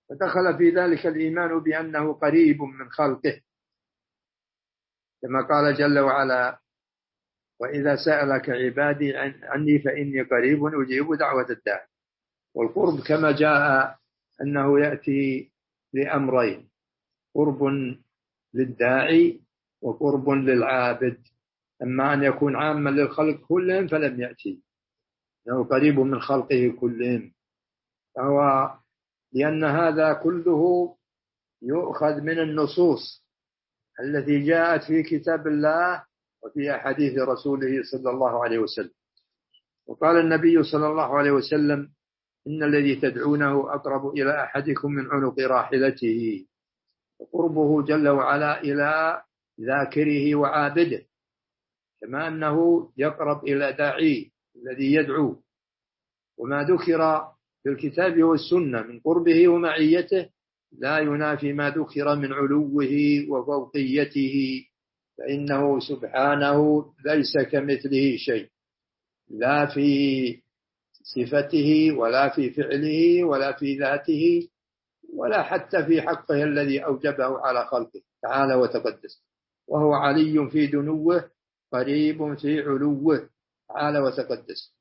فدخل في ذلك الإيمان بأنه قريب من خلقه، كما قال جل وعلا: وإذا سألك عبادي عني فإني قريب أجيب دعوة الداعي. والقرب كما جاء أنه يأتي لأمرين: قرب للداعي وقرب للعابد. أما أن يكون عاما للخلق كلهم فلم يأتي، أنه قريب من خلقه كلهم. فهو لأن هذا كله يؤخذ من النصوص التي جاءت في كتاب الله وفي أحاديث رسوله صلى الله عليه وسلم. وقال النبي صلى الله عليه وسلم: إن الذي تدعونه أقرب إلى أحدكم من عنق راحلته. وقربه جل وعلا إلى ذاكره وعابده، كما أنه يقرب إلى داعيه الذي يدعو. وما ذكر في الكتاب والسنة من قربه ومعيته لا ينافي ما ذكر من علوه وفوقيته، فإنه سبحانه ليس كمثله شيء، لا في صفته ولا في فعله ولا في ذاته ولا حتى في حقه الذي أوجبه على خلقه تعالى وتقدس. وهو علي في دنوه قريب في علوه تعالى وتقدس.